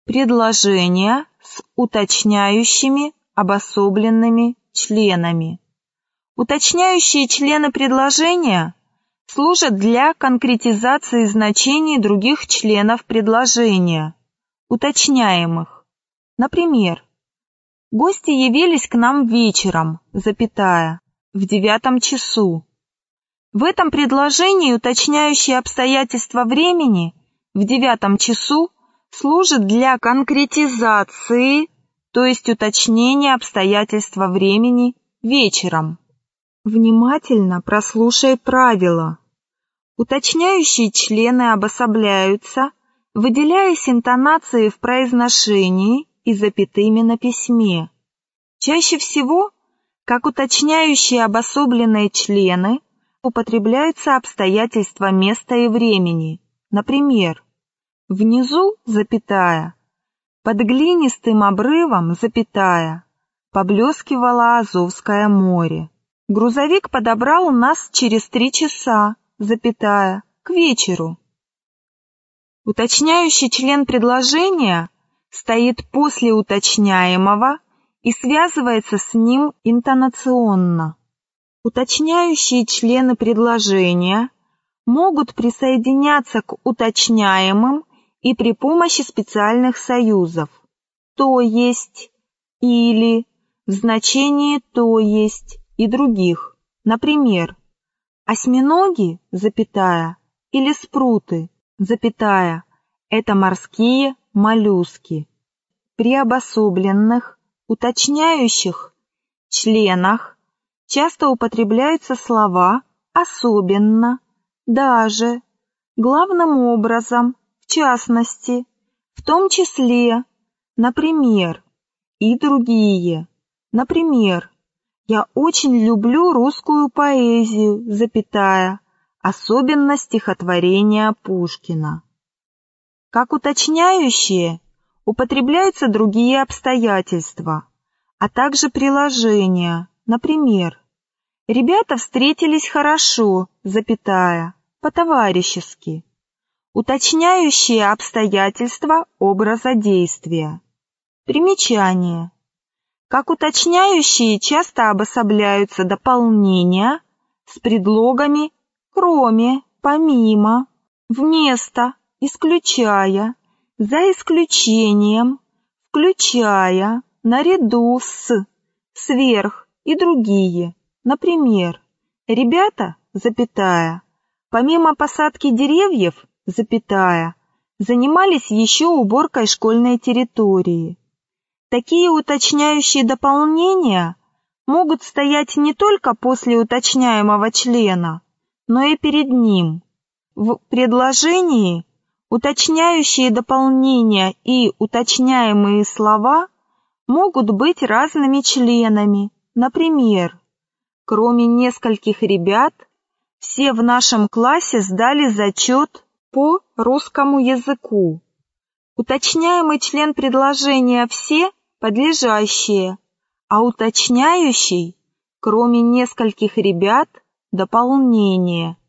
предложения с уточняющими обособленными членами. Уточняющие члены предложения служат для конкретизации значений других членов предложения, уточняемых. Например, гости явились к нам вечером, запятая, в 9 часу. В этом предложении уточняющие обстоятельства времени в 9 часу служит для конкретизации, то есть уточнения обстоятельства времени вечером. Внимательно прослушай правила. Уточняющие члены обособляются, выделяясь интонацией в произношении и запятыми на письме. Чаще всего, как уточняющие обособленные члены, употребляются обстоятельства места и времени. Например, внизу, запятая, под глинистым обрывом, запятая, поблескивало Азовское море. Грузовик подобрал нас через 3 часа, запятая, к вечеру. Уточняющий член предложения стоит после уточняемого и связывается с ним интонационно. Уточняющие члены предложения могут присоединяться к уточняемым и при помощи специальных союзов «то есть», «или», в значении «то есть» и других. Например, осьминоги, запятая, или спруты, запятая, это морские моллюски. При обособленных, уточняющих членах часто употребляются слова «особенно», «даже», «главным образом», «в частности», «в том числе», «например» и другие. Например, «Я очень люблю русскую поэзию, запятая, особенно стихотворения Пушкина». Как уточняющие употребляются другие обстоятельства, а также приложения. Например, «Ребята встретились хорошо, запятая, по-товарищески». Уточняющие обстоятельства образа действия. Примечание. Как уточняющие часто обособляются дополнения с предлогами «кроме», «помимо», «вместо», «исключая», «за исключением», «включая», «наряду с», «сверх» и другие. Например, «Ребята, запятая, помимо посадки деревьев, запятая, занимались еще уборкой школьной территории». Такие уточняющие дополнения могут стоять не только после уточняемого члена, но и перед ним. В предложении уточняющие дополнения и уточняемые слова могут быть разными членами. Например, кроме нескольких ребят, все в нашем классе сдали зачет по русскому языку. Уточняемый член предложения «все» подлежащие, а уточняющий, кроме нескольких ребят, дополнение.